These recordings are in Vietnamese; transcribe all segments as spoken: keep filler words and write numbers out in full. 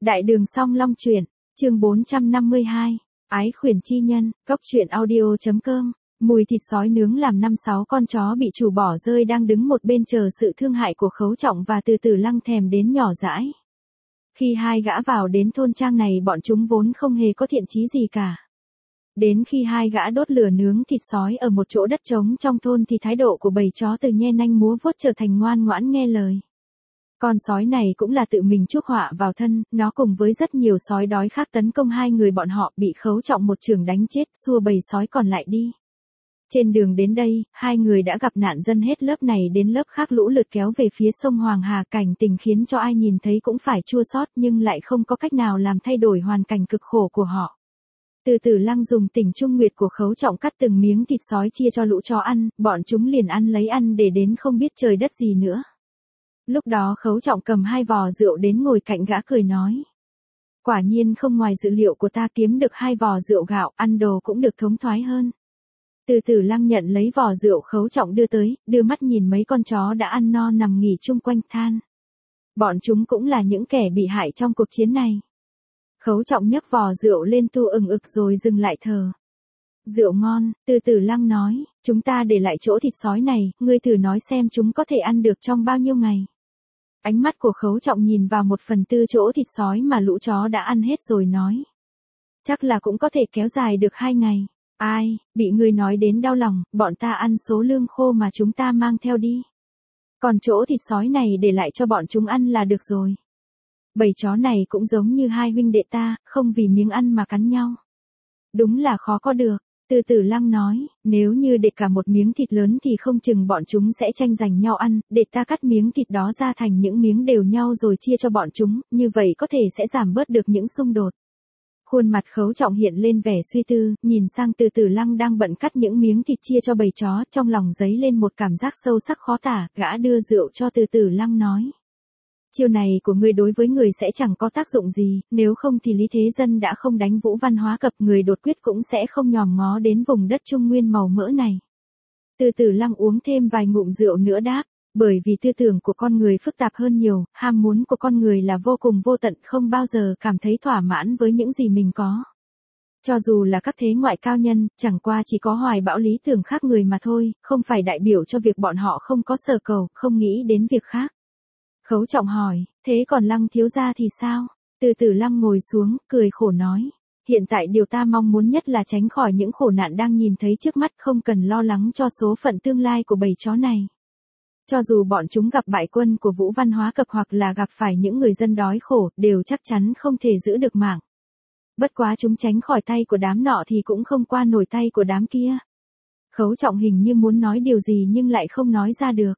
Đại đường song long truyện, chương bốn trăm năm mươi hai, ái khuyển chi nhân, cốc truyện audio.com, mùi thịt sói nướng làm năm sáu con chó bị chủ bỏ rơi đang đứng một bên chờ sự thương hại của Khấu Trọng và Từ Từ Lăng thèm đến nhỏ dãi. Khi hai gã vào đến thôn trang này bọn chúng vốn không hề có thiện chí gì cả. Đến khi hai gã đốt lửa nướng thịt sói ở một chỗ đất trống trong thôn thì thái độ của bầy chó từ nhe nanh múa vuốt trở thành ngoan ngoãn nghe lời. Con sói này cũng là tự mình chuốc họa vào thân, nó cùng với rất nhiều sói đói khác tấn công hai người bọn họ bị Khấu Trọng một chưởng đánh chết, xua bầy sói còn lại đi. Trên đường đến đây, hai người đã gặp nạn dân hết lớp này đến lớp khác lũ lượt kéo về phía sông Hoàng Hà, cảnh tình khiến cho ai nhìn thấy cũng phải chua xót nhưng lại không có cách nào làm thay đổi hoàn cảnh cực khổ của họ. Từ Từ Lăng dùng tỉnh trung nguyệt của Khấu Trọng cắt từng miếng thịt sói chia cho lũ chó ăn, bọn chúng liền ăn lấy ăn để đến không biết trời đất gì nữa. Lúc đó Khấu Trọng cầm hai vò rượu đến ngồi cạnh gã cười nói. Quả nhiên không ngoài dự liệu của ta, kiếm được hai vò rượu gạo, ăn đồ cũng được thống thoái hơn. Từ Từ Lăng nhận lấy vò rượu Khấu Trọng đưa tới, đưa mắt nhìn mấy con chó đã ăn no nằm nghỉ chung quanh than. Bọn chúng cũng là những kẻ bị hại trong cuộc chiến này. Khấu Trọng nhấc vò rượu lên tu ừng ực rồi dừng lại thở. Rượu ngon, Từ Từ Lăng nói, chúng ta để lại chỗ thịt sói này, ngươi thử nói xem chúng có thể ăn được trong bao nhiêu ngày. Ánh mắt của Khấu Trọng nhìn vào một phần tư chỗ thịt sói mà lũ chó đã ăn hết rồi nói. Chắc là cũng có thể kéo dài được hai ngày. Ai, bị ngươi nói đến đau lòng, bọn ta ăn số lương khô mà chúng ta mang theo đi. Còn chỗ thịt sói này để lại cho bọn chúng ăn là được rồi. Bầy chó này cũng giống như hai huynh đệ ta, không vì miếng ăn mà cắn nhau. Đúng là khó có được. Từ Từ Lăng nói, nếu như để cả một miếng thịt lớn thì không chừng bọn chúng sẽ tranh giành nhau ăn, để ta cắt miếng thịt đó ra thành những miếng đều nhau rồi chia cho bọn chúng, như vậy có thể sẽ giảm bớt được những xung đột. Khuôn mặt Khấu Trọng hiện lên vẻ suy tư, nhìn sang Từ Từ Lăng đang bận cắt những miếng thịt chia cho bầy chó, trong lòng dấy lên một cảm giác sâu sắc khó tả, gã đưa rượu cho Từ Từ Lăng nói. Chiêu này của ngươi đối với người sẽ chẳng có tác dụng gì, nếu không thì Lý Thế Dân đã không đánh Vũ Văn Hóa Cập, người đột quyết cũng sẽ không nhòm ngó đến vùng đất Trung Nguyên màu mỡ này. Từ Từ Lăng uống thêm vài ngụm rượu nữa đáp, bởi vì tư tưởng của con người phức tạp hơn nhiều, ham muốn của con người là vô cùng vô tận, không bao giờ cảm thấy thỏa mãn với những gì mình có. Cho dù là các thế ngoại cao nhân, chẳng qua chỉ có hoài bão lý tưởng khác người mà thôi, không phải đại biểu cho việc bọn họ không có sở cầu, không nghĩ đến việc khác. Khấu Trọng hỏi, thế còn Lăng thiếu gia thì sao? Từ Từ Lăng ngồi xuống, cười khổ nói. Hiện tại điều ta mong muốn nhất là tránh khỏi những khổ nạn đang nhìn thấy trước mắt, không cần lo lắng cho số phận tương lai của bầy chó này. Cho dù bọn chúng gặp bại quân của Vũ Văn Hóa Cập hoặc là gặp phải những người dân đói khổ, đều chắc chắn không thể giữ được mạng. Bất quá chúng tránh khỏi tay của đám nọ thì cũng không qua nổi tay của đám kia. Khấu Trọng hình như muốn nói điều gì nhưng lại không nói ra được.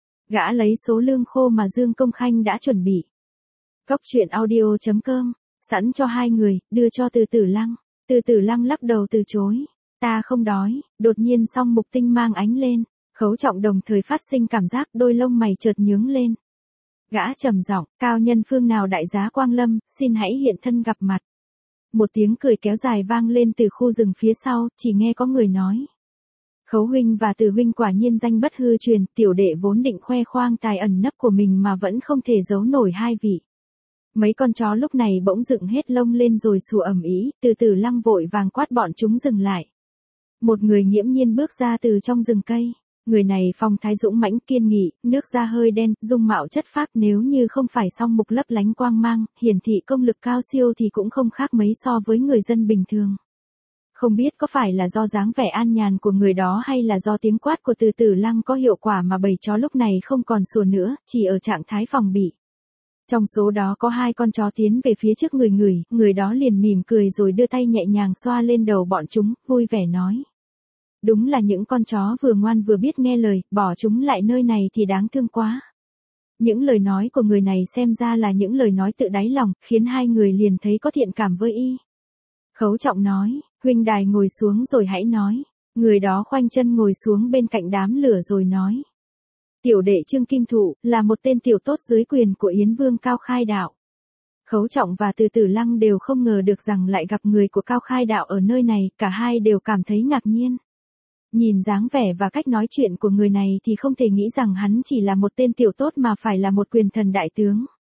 Gã lấy số lương khô mà Dương Công Khanh đã chuẩn bị. Cốc truyện audio.com, sẵn cho hai người, đưa cho Từ Từ Lăng. Từ Từ Lăng lắc đầu từ chối. Ta không đói, đột nhiên song mục tinh mang ánh lên. Khấu Trọng đồng thời phát sinh cảm giác đôi lông mày chợt nhướng lên. Gã trầm giọng, cao nhân phương nào đại giá Quang Lâm, xin hãy hiện thân gặp mặt. Một tiếng cười kéo dài vang lên từ khu rừng phía sau, chỉ nghe có người nói. Khấu huynh và Từ huynh quả nhiên danh bất hư truyền, tiểu đệ vốn định khoe khoang tài ẩn nấp của mình mà vẫn không thể giấu nổi hai vị. Mấy con chó lúc này bỗng dựng hết lông lên rồi sủa ầm ĩ, Từ Từ Lăng vội vàng quát bọn chúng dừng lại. Một người nghiễm nhiên bước ra từ trong rừng cây. Người này phong thái dũng mãnh kiên nghị, nước da hơi đen, dung mạo chất phác, nếu như không phải song mục lấp lánh quang mang, hiển thị công lực cao siêu thì cũng không khác mấy so với người dân bình thường. Không biết có phải là do dáng vẻ an nhàn của người đó hay là do tiếng quát của Từ Từ Lăng có hiệu quả mà bầy chó lúc này không còn sủa nữa, chỉ ở trạng thái phòng bị. Trong số đó có hai con chó tiến về phía trước người người, người đó liền mỉm cười rồi đưa tay nhẹ nhàng xoa lên đầu bọn chúng, vui vẻ nói. Đúng là những con chó vừa ngoan vừa biết nghe lời, bỏ chúng lại nơi này thì đáng thương quá. Những lời nói của người này xem ra là những lời nói tự đáy lòng, khiến hai người liền thấy có thiện cảm với y. Khấu Trọng nói, huynh đài ngồi xuống rồi hãy nói. Người đó khoanh chân ngồi xuống bên cạnh đám lửa rồi nói. Tiểu đệ Trương Kim Thụ, là một tên tiểu tốt dưới quyền của Yến Vương Cao Khai Đạo. Khấu Trọng và Từ Từ Lăng đều không ngờ được rằng lại gặp người của Cao Khai Đạo ở nơi này, cả hai đều cảm thấy ngạc nhiên. Nhìn dáng vẻ và cách nói chuyện của người này thì không thể nghĩ rằng hắn chỉ là một tên tiểu tốt mà phải là một quyền thần đại tướng.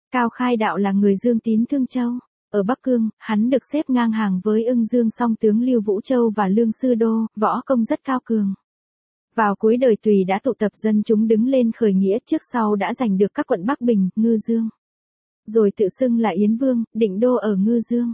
Cao Khai Đạo là người Dương Tín Thương Châu. Ở Bắc Cương, hắn được xếp ngang hàng với Ưng Dương song tướng Lưu Vũ Châu và Lương Sư Đô, võ công rất cao cường. Vào cuối đời Tùy đã tụ tập dân chúng đứng lên khởi nghĩa, trước sau đã giành được các quận Bắc Bình, Ngư Dương. Rồi tự xưng là Yến Vương, định đô ở Ngư Dương.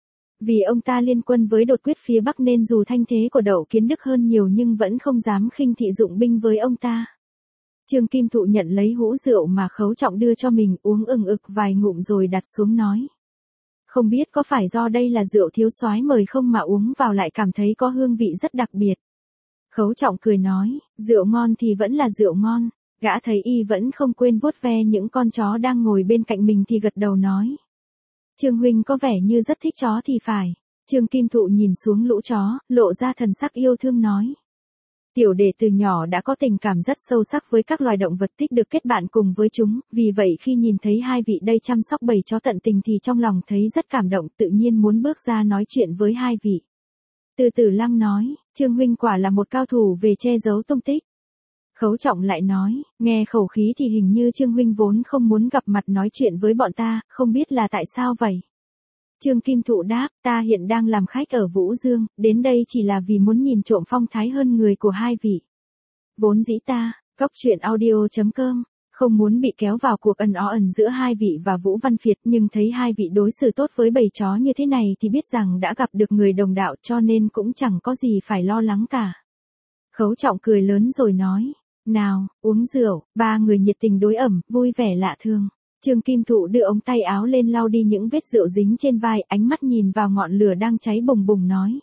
Vì ông ta liên quân với đột quyết phía Bắc nên dù thanh thế của Đậu Kiến Đức hơn nhiều nhưng vẫn không dám khinh thị dụng binh với ông ta. Trương Kim Thụ nhận lấy hũ rượu mà Khấu Trọng đưa cho mình, uống ừng ực vài ngụm rồi đặt xuống nói. Không biết có phải do đây là rượu thiếu soái mời không mà uống vào lại cảm thấy có hương vị rất đặc biệt. Khấu Trọng cười nói, rượu ngon thì vẫn là rượu ngon. Gã thấy y vẫn không quên vuốt ve những con chó đang ngồi bên cạnh mình thì gật đầu nói. Trương huynh có vẻ như rất thích chó thì phải. Trương Kim Thụ nhìn xuống lũ chó, lộ ra thần sắc yêu thương nói. Tiểu đệ từ nhỏ đã có tình cảm rất sâu sắc với các loài động vật, thích được kết bạn cùng với chúng, vì vậy khi nhìn thấy hai vị đây chăm sóc bầy chó tận tình thì trong lòng thấy rất cảm động, tự nhiên muốn bước ra nói chuyện với hai vị. Từ Tử Lăng nói, Trương huynh quả là một cao thủ về che giấu tung tích. Khấu Trọng lại nói, nghe khẩu khí thì hình như Trương huynh vốn không muốn gặp mặt nói chuyện với bọn ta, không biết là tại sao vậy. Trương Kim Thụ đáp, ta hiện đang làm khách ở Vũ Dương, đến đây chỉ là vì muốn nhìn trộm phong thái hơn người của hai vị. Vốn dĩ ta, Cóc Truyện Audio chấm com, không muốn bị kéo vào cuộc ẩn ó ẩn giữa hai vị và Vũ Văn Phiệt, nhưng thấy hai vị đối xử tốt với bầy chó như thế này thì biết rằng đã gặp được người đồng đạo, cho nên cũng chẳng có gì phải lo lắng cả. Khấu Trọng cười lớn rồi nói, nào, uống rượu. Ba người nhiệt tình đối ẩm, vui vẻ lạ thường. Trương Kim Thụ đưa ống tay áo lên lau đi những vết rượu dính trên vai, ánh mắt nhìn vào ngọn lửa đang cháy bùng bùng nói.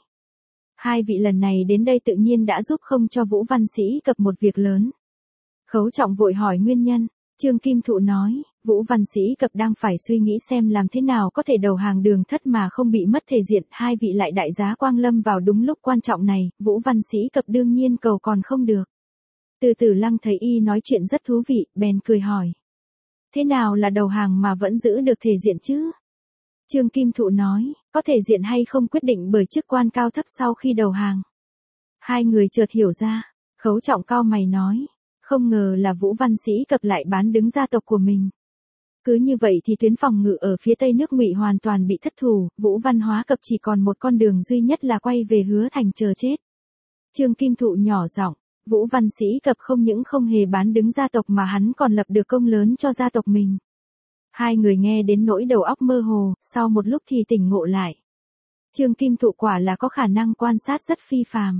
Hai vị lần này đến đây tự nhiên đã giúp không cho Vũ Văn Sĩ cập một việc lớn. Khấu Trọng vội hỏi nguyên nhân. Trương Kim Thụ nói, Vũ Văn Sĩ cập đang phải suy nghĩ xem làm thế nào có thể đầu hàng Đường Thất mà không bị mất thể diện. Hai vị lại đại giá quang lâm vào đúng lúc quan trọng này, Vũ Văn Sĩ cập đương nhiên cầu còn không được. Từ Tử Lăng thấy y nói chuyện rất thú vị, bèn cười hỏi. Thế nào là đầu hàng mà vẫn giữ được thể diện chứ? Trương Kim Thụ nói, có thể diện hay không quyết định bởi chức quan cao thấp sau khi đầu hàng. Hai người chợt hiểu ra, Khấu Trọng cau mày nói, không ngờ là Vũ Văn Sĩ cập lại bán đứng gia tộc của mình. Cứ như vậy thì tuyến phòng ngự ở phía tây nước Ngụy hoàn toàn bị thất thủ, Vũ Văn Hóa cập chỉ còn một con đường duy nhất là quay về Hứa Thành chờ chết. Trương Kim Thụ nhỏ giọng, Vũ Văn Sĩ cập không những không hề bán đứng gia tộc mà hắn còn lập được công lớn cho gia tộc mình. Hai người nghe đến nỗi đầu óc mơ hồ, sau một lúc thì tỉnh ngộ lại. Trương Kim Thụ quả là có khả năng quan sát rất phi phàm.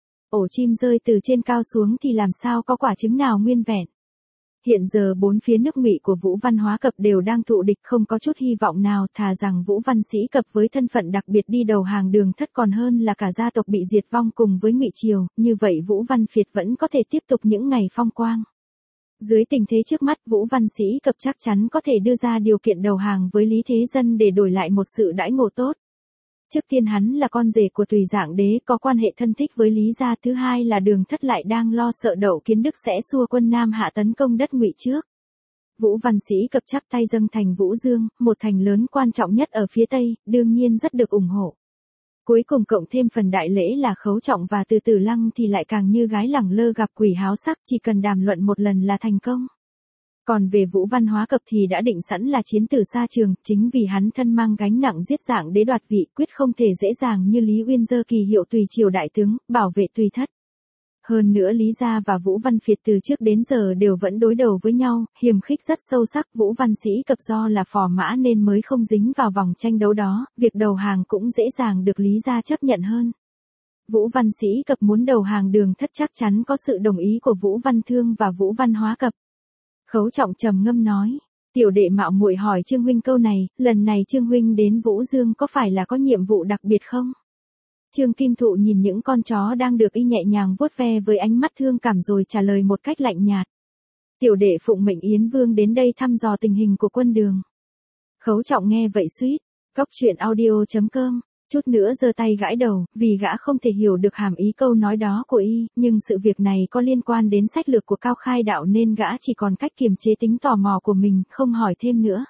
Ổ chim rơi từ trên cao xuống thì làm sao có quả trứng nào nguyên vẹn. Hiện giờ bốn phía nước Ngụy của Vũ Văn Hóa cập đều đang thụ địch, không có chút hy vọng nào, thà rằng Vũ Văn Sĩ cập với thân phận đặc biệt đi đầu hàng Đường Thất còn hơn là cả gia tộc bị diệt vong cùng với Ngụy triều, như vậy Vũ Văn Phiệt vẫn có thể tiếp tục những ngày phong quang. Dưới tình thế trước mắt, Vũ Văn Sĩ cập chắc chắn có thể đưa ra điều kiện đầu hàng với Lý Thế Dân để đổi lại một sự đãi ngộ tốt. Trước tiên hắn là con rể của Tùy Dạng Đế, có quan hệ thân thích với Lý gia, thứ hai là Đường Thất lại đang lo sợ Đậu Kiến Đức sẽ xua quân Nam hạ tấn công đất Ngụy trước. Vũ Văn Sĩ cập chắp tay dâng thành Vũ Dương, một thành lớn quan trọng nhất ở phía Tây, đương nhiên rất được ủng hộ. Cuối cùng cộng thêm phần đại lễ là Khấu Trọng và Từ Tử Lăng thì lại càng như gái lẳng lơ gặp quỷ háo sắc, chỉ cần đàm luận một lần là thành công. Còn về Vũ Văn Hóa cập thì đã định sẵn là chiến tử xa trường, chính vì hắn thân mang gánh nặng giết Dạng Đế đoạt vị, quyết không thể dễ dàng như Lý Uyên giơ kỳ hiệu Tùy triều đại tướng, bảo vệ Tùy Thất. Hơn nữa Lý gia và Vũ Văn Phiệt từ trước đến giờ đều vẫn đối đầu với nhau, hiềm khích rất sâu sắc. Vũ Văn Sĩ cập do là phò mã nên mới không dính vào vòng tranh đấu đó, việc đầu hàng cũng dễ dàng được Lý gia chấp nhận hơn. Vũ Văn Sĩ cập muốn đầu hàng Đường Thất chắc chắn có sự đồng ý của Vũ Văn Thương và Vũ Văn Hóa cập. Khấu Trọng trầm ngâm nói, tiểu đệ mạo muội hỏi Trương huynh câu này, lần này Trương huynh đến Vũ Dương có phải là có nhiệm vụ đặc biệt không? Trương Kim Thụ nhìn những con chó đang được y nhẹ nhàng vuốt ve với ánh mắt thương cảm rồi trả lời một cách lạnh nhạt. Tiểu đệ phụng mệnh Yến Vương đến đây thăm dò tình hình của quân Đường. Khấu Trọng nghe vậy suýt, Cóc Truyện Audio chấm com, chút nữa giơ tay gãi đầu, vì gã không thể hiểu được hàm ý câu nói đó của y, nhưng sự việc này có liên quan đến sách lược của Cao Khai Đạo nên gã chỉ còn cách kiềm chế tính tò mò của mình, không hỏi thêm nữa.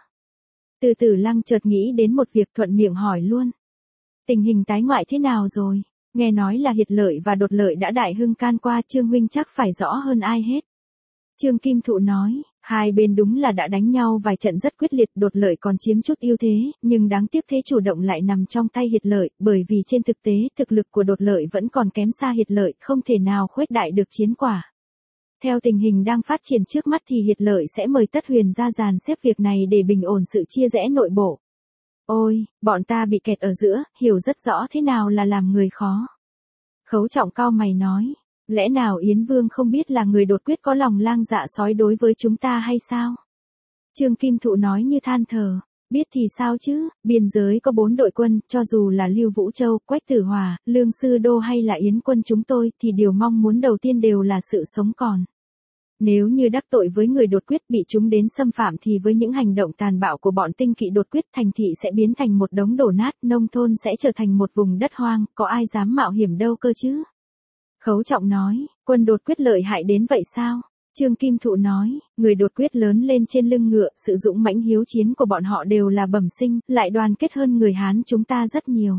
Từ Tử Lăng chợt nghĩ đến một việc thuận miệng hỏi luôn. Tình hình tái ngoại thế nào rồi? Nghe nói là Hiệt Lợi và Đột Lợi đã đại hưng can qua, Trương huynh chắc phải rõ hơn ai hết. Trương Kim Thụ nói, Hai bên đúng là đã đánh nhau vài trận rất quyết liệt, Đột Lợi còn chiếm chút ưu thế, nhưng đáng tiếc thế chủ động lại nằm trong tay Hiệt Lợi, bởi vì trên thực tế thực lực của Đột Lợi vẫn còn kém xa Hiệt Lợi, không thể nào khuếch đại được chiến quả. Theo tình hình đang phát triển trước mắt thì Hiệt Lợi sẽ mời Tất Huyền ra dàn xếp việc này để bình ổn sự chia rẽ nội bộ. Ôi, bọn ta bị kẹt ở giữa, hiểu rất rõ thế nào là làm người khó. Khấu Trọng cau mày nói, lẽ nào Yến Vương không biết là người Đột Quyết có lòng lang dạ sói đối với chúng ta hay sao? Trương Kim Thụ nói như than thở, biết thì sao chứ, biên giới có bốn đội quân, cho dù là Lưu Vũ Châu, Quách Tử Hòa, Lương Sư Đô hay là Yến quân chúng tôi, thì điều mong muốn đầu tiên đều là sự sống còn. Nếu như đắc tội với người Đột Quyết bị chúng đến xâm phạm thì với những hành động tàn bạo của bọn tinh kỵ Đột Quyết, thành thị sẽ biến thành một đống đổ nát, nông thôn sẽ trở thành một vùng đất hoang, có ai dám mạo hiểm đâu cơ chứ? Khấu Trọng nói, quân Đột Quyết lợi hại đến vậy sao? Trương Kim Thụ nói, người Đột Quyết lớn lên trên lưng ngựa, sự dũng mãnh hiếu chiến của bọn họ đều là bẩm sinh, lại đoàn kết hơn người Hán chúng ta rất nhiều.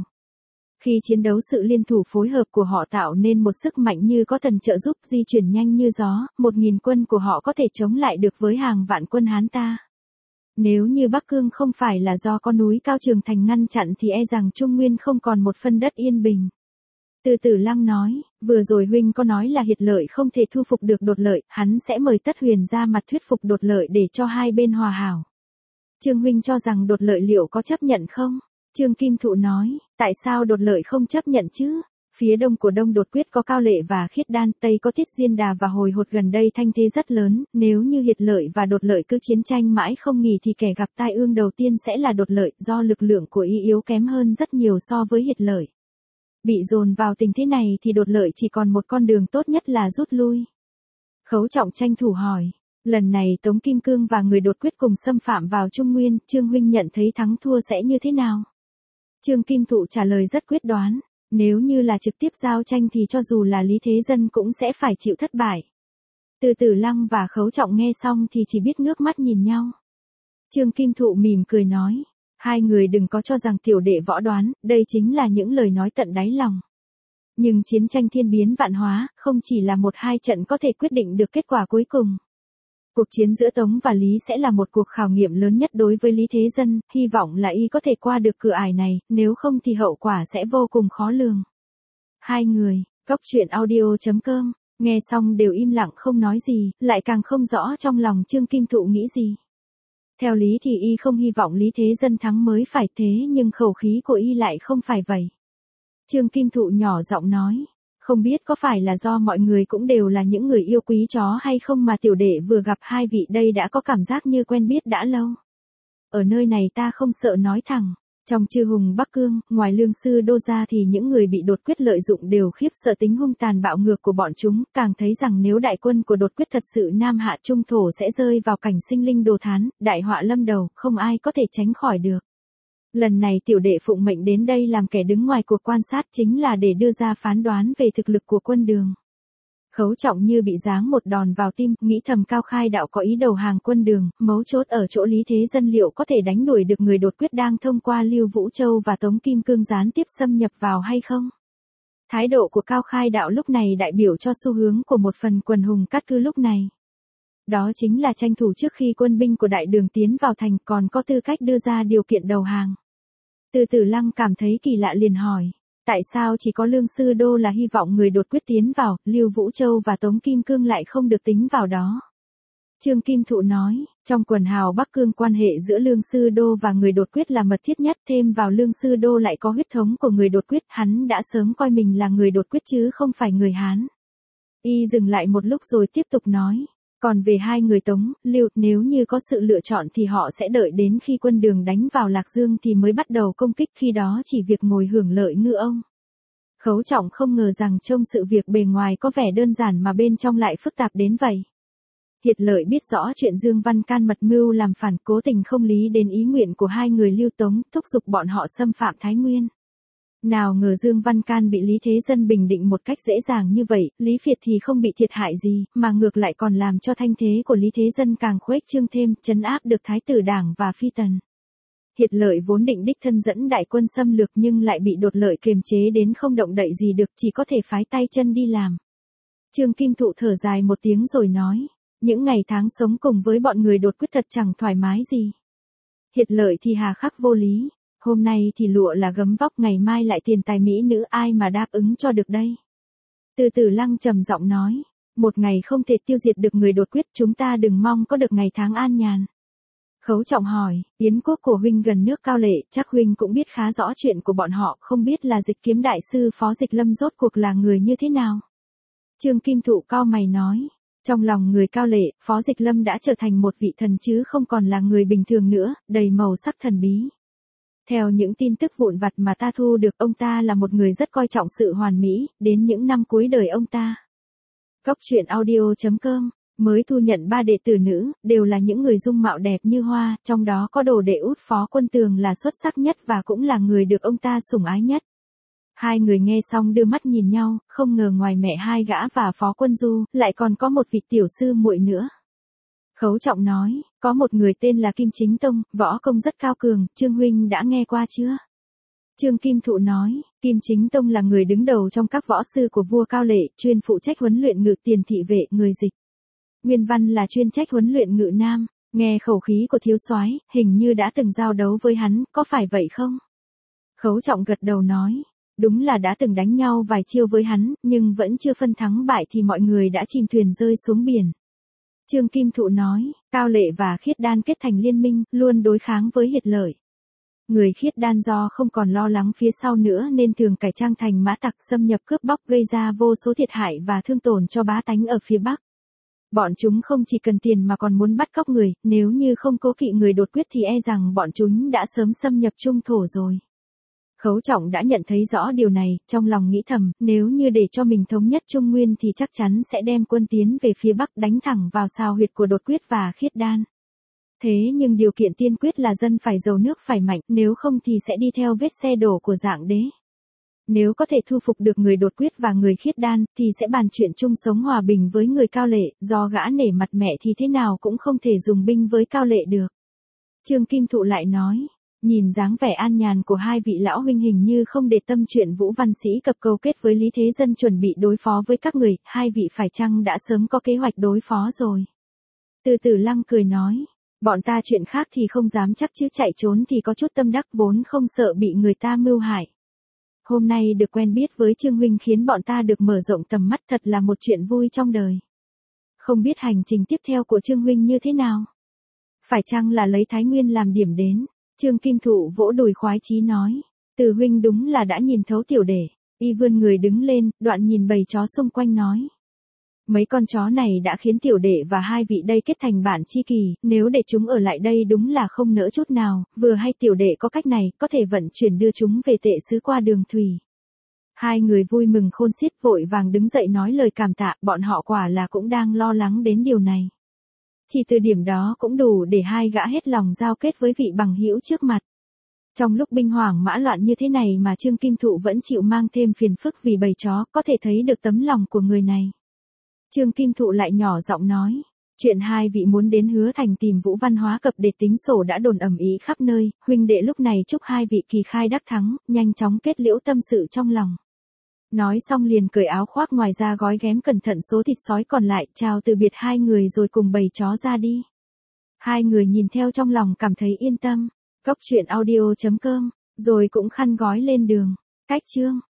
Khi chiến đấu sự liên thủ phối hợp của họ tạo nên một sức mạnh như có thần trợ giúp, di chuyển nhanh như gió, một nghìn quân của họ có thể chống lại được với hàng vạn quân Hán ta. Nếu như Bắc Cương không phải là do con núi cao Trường Thành ngăn chặn thì e rằng Trung Nguyên không còn một phân đất yên bình. Từ Tử Lăng nói, vừa rồi huynh có nói là Hiệt Lợi không thể thu phục được Đột Lợi, hắn sẽ mời Tất Huyền ra mặt thuyết phục Đột Lợi để cho hai bên hòa hảo. Trương huynh cho rằng Đột Lợi liệu có chấp nhận không? Trương Kim Thụ nói, tại sao Đột Lợi không chấp nhận chứ? Phía đông của Đông Đột Quyết có Cao Lệ và Khiết Đan, tây có Thiết Diên Đà và Hồi Hột, gần đây thanh thế rất lớn, nếu như Hiệt Lợi và Đột Lợi cứ chiến tranh mãi không nghỉ thì kẻ gặp tai ương đầu tiên sẽ là Đột Lợi, do lực lượng của y yếu kém hơn rất nhiều so với Hiệt Lợi. Bị dồn vào tình thế này thì Đột Lợi chỉ còn một con đường tốt nhất là rút lui. Khấu Trọng tranh thủ hỏi, lần này Tống Kim Cương và người Đột Quyết cùng xâm phạm vào Trung Nguyên, Trương huynh nhận thấy thắng thua sẽ như thế nào? Trương Kim Thụ trả lời rất quyết đoán, nếu như là trực tiếp giao tranh thì cho dù là Lý Thế Dân cũng sẽ phải chịu thất bại. Từ Tử Lăng và Khấu Trọng nghe xong thì chỉ biết ngước mắt nhìn nhau. Trương Kim Thụ mỉm cười nói, hai người đừng có cho rằng tiểu đệ võ đoán, đây chính là những lời nói tận đáy lòng. Nhưng chiến tranh thiên biến vạn hóa, không chỉ là một hai trận có thể quyết định được kết quả cuối cùng. Cuộc chiến giữa Tống và Lý sẽ là một cuộc khảo nghiệm lớn nhất đối với Lý Thế Dân, hy vọng là y có thể qua được cửa ải này, nếu không thì hậu quả sẽ vô cùng khó lường. Hai người, Cốc Truyện Audio chấm com, nghe xong đều im lặng không nói gì, lại càng không rõ trong lòng Trương Kim Thụ nghĩ gì. Theo lý thì y không hy vọng Lý Thế Dân thắng mới phải, thế nhưng khẩu khí của y lại không phải vậy. Trương Kim Thụ nhỏ giọng nói, không biết có phải là do mọi người cũng đều là những người yêu quý chó hay không mà tiểu đệ vừa gặp hai vị đây đã có cảm giác như quen biết đã lâu. Ở nơi này ta không sợ nói thẳng, trong chư hùng Bắc Cương, ngoài Lương Sư Đô ra thì những người bị Đột Quyết lợi dụng đều khiếp sợ tính hung tàn bạo ngược của bọn chúng, càng thấy rằng nếu đại quân của Đột Quyết thật sự nam hạ trung thổ sẽ rơi vào cảnh sinh linh đồ thán, đại họa lâm đầu, không ai có thể tránh khỏi được. Lần này tiểu đệ phụng mệnh đến đây làm kẻ đứng ngoài cuộc quan sát chính là để đưa ra phán đoán về thực lực của quân Đường. Khấu Trọng như bị giáng một đòn vào tim, nghĩ thầm Cao Khai đạo có ý đầu hàng quân Đường, mấu chốt ở chỗ Lý Thế Dân liệu có thể đánh đuổi được người Đột Quyết đang thông qua Lưu Vũ Châu và Tống Kim Cương gián tiếp xâm nhập vào hay không? Thái độ của Cao Khai đạo lúc này đại biểu cho xu hướng của một phần quần hùng cát cư lúc này. Đó chính là tranh thủ trước khi quân binh của Đại Đường tiến vào thành, còn có tư cách đưa ra điều kiện đầu hàng. Từ Tử Lăng cảm thấy kỳ lạ liền hỏi, tại sao chỉ có Lương Sư Đô là hy vọng người Đột Quyết tiến vào, Lưu Vũ Châu và Tống Kim Cương lại không được tính vào đó? Trương Kim Thụ nói, trong quần hào Bắc Cương quan hệ giữa Lương Sư Đô và người Đột Quyết là mật thiết nhất, thêm vào Lương Sư Đô lại có huyết thống của người Đột Quyết, hắn đã sớm coi mình là người Đột Quyết chứ không phải người Hán. Y dừng lại một lúc rồi tiếp tục nói, còn về hai người Tống, Lưu, nếu như có sự lựa chọn thì họ sẽ đợi đến khi quân Đường đánh vào Lạc Dương thì mới bắt đầu công kích, khi đó chỉ việc ngồi hưởng lợi ngư ông. Khấu Trọng không ngờ rằng trông sự việc bề ngoài có vẻ đơn giản mà bên trong lại phức tạp đến vậy. Hiệt Lợi biết rõ chuyện Dương Văn Can mật mưu làm phản, cố tình không lý đến ý nguyện của hai người Lưu Tống, thúc giục bọn họ xâm phạm Thái Nguyên. Nào ngờ Dương Văn Can bị Lý Thế Dân bình định một cách dễ dàng như vậy, Lý Việt thì không bị thiệt hại gì, mà ngược lại còn làm cho thanh thế của Lý Thế Dân càng khuếch trương thêm, trấn áp được Thái tử Đảng và Phi Tần. Hiệt Lợi vốn định đích thân dẫn đại quân xâm lược nhưng lại bị Đột Lợi kiềm chế đến không động đậy gì được, chỉ có thể phái tay chân đi làm. Trương Kim Thụ thở dài một tiếng rồi nói, Những ngày tháng sống cùng với bọn người đột quyết thật chẳng thoải mái gì. Hiệt Lợi thì hà khắc vô lý, hôm nay thì lụa là gấm vóc, ngày mai lại tiền tài mỹ nữ, ai mà đáp ứng cho được đây. Từ Từ Lăng trầm giọng nói, một ngày không thể tiêu diệt được người đột quyết, chúng ta đừng mong có được ngày tháng an nhàn. Khấu Trọng hỏi, Yến quốc của huynh gần nước Cao Lệ, chắc huynh cũng biết khá rõ chuyện của bọn họ, không biết là Dịch Kiếm đại sư Phó Dịch Lâm rốt cuộc là người như thế nào. Trương Kim Thụ cau mày nói, trong lòng người Cao Lệ, Phó Dịch Lâm đã trở thành một vị thần chứ không còn là người bình thường nữa, đầy màu sắc thần bí. Theo những tin tức vụn vặt mà ta thu được, ông ta là một người rất coi trọng sự hoàn mỹ, đến những năm cuối đời ông ta. Cóc truyện audio chấm com mới thu nhận ba đệ tử nữ, đều là những người dung mạo đẹp như hoa, trong đó có đồ đệ út Phó Quân Tường là xuất sắc nhất và cũng là người được ông ta sủng ái nhất. Hai người nghe xong đưa mắt nhìn nhau, không ngờ ngoài mẹ hai gã và Phó Quân Du, lại còn có một vị tiểu sư muội nữa. Khấu Trọng nói, có một người tên là Kim Chính Tông, võ công rất cao cường, Trương huynh đã nghe qua chưa? Trương Kim Thụ nói, Kim Chính Tông là người đứng đầu trong các võ sư của vua Cao Lệ, chuyên phụ trách huấn luyện Ngự Tiền thị vệ, người Dịch. Nguyên Văn là chuyên trách huấn luyện Ngự Nam, nghe khẩu khí của thiếu soái, hình như đã từng giao đấu với hắn, có phải vậy không? Khấu Trọng gật đầu nói, đúng là đã từng đánh nhau vài chiêu với hắn, nhưng vẫn chưa phân thắng bại thì mọi người đã chìm thuyền rơi xuống biển. Trương Kim Thụ nói, Cao Lệ và Khiết Đan kết thành liên minh, luôn đối kháng với Hiệt Lợi. Người Khiết Đan do không còn lo lắng phía sau nữa nên thường cải trang thành mã tặc xâm nhập cướp bóc, gây ra vô số thiệt hại và thương tổn cho bá tánh ở phía Bắc. Bọn chúng không chỉ cần tiền mà còn muốn bắt cóc người, nếu như không cố kỵ người đột quyết thì e rằng bọn chúng đã sớm xâm nhập Trung thổ rồi. Khấu Trọng đã nhận thấy rõ điều này, trong lòng nghĩ thầm, nếu như để cho mình thống nhất Trung Nguyên thì chắc chắn sẽ đem quân tiến về phía Bắc, đánh thẳng vào sao huyệt của đột quyết và Khiết Đan. Thế nhưng điều kiện tiên quyết là dân phải giàu nước phải mạnh, nếu không thì sẽ đi theo vết xe đổ của Dạng Đế. Nếu có thể thu phục được người đột quyết và người Khiết Đan, thì sẽ bàn chuyện chung sống hòa bình với người Cao Lệ, do gã nể mặt mẹ thì thế nào cũng không thể dùng binh với Cao Lệ được. Trương Kim Thụ lại nói, nhìn dáng vẻ an nhàn của hai vị lão huynh hình như không để tâm chuyện Vũ Văn Sĩ cập câu kết với Lý Thế Dân chuẩn bị đối phó với các người, hai vị phải chăng đã sớm có kế hoạch đối phó rồi. Từ Từ Lăng cười nói, bọn ta chuyện khác thì không dám chắc chứ chạy trốn thì có chút tâm đắc, vốn không sợ bị người ta mưu hại. Hôm nay được quen biết với Trương huynh khiến bọn ta được mở rộng tầm mắt, thật là một chuyện vui trong đời. Không biết hành trình tiếp theo của Trương huynh như thế nào? Phải chăng là lấy Thái Nguyên làm điểm đến? Trương Kim Thụ vỗ đùi khoái chí nói, Từ huynh đúng là đã nhìn thấu tiểu đệ. Y vươn người đứng lên, đoạn nhìn bầy chó xung quanh nói, mấy con chó này đã khiến tiểu đệ và hai vị đây kết thành bạn tri kỷ, nếu để chúng ở lại đây đúng là không nỡ chút nào, vừa hay tiểu đệ có cách này, có thể vận chuyển đưa chúng về Tệ xứ qua đường thủy. Hai người vui mừng khôn xiết, vội vàng đứng dậy nói lời cảm tạ, bọn họ quả là cũng đang lo lắng đến điều này. Chỉ từ điểm đó cũng đủ để hai gã hết lòng giao kết với vị bằng hữu trước mặt. Trong lúc binh hoang mã loạn như thế này mà Trương Kim Thụ vẫn chịu mang thêm phiền phức vì bầy chó, có thể thấy được tấm lòng của người này. Trương Kim Thụ lại nhỏ giọng nói, chuyện hai vị muốn đến Hứa Thành tìm Vũ Văn Hóa Cập để tính sổ đã đồn ầm ĩ khắp nơi, huynh đệ lúc này chúc hai vị kỳ khai đắc thắng, nhanh chóng kết liễu tâm sự trong lòng. Nói xong liền cởi áo khoác ngoài ra gói ghém cẩn thận số thịt sói còn lại, chào từ biệt hai người rồi cùng bầy chó ra đi. Hai người nhìn theo trong lòng cảm thấy yên tâm. Cóc truyện audio chấm com, rồi cũng khăn gói lên đường. Cách chương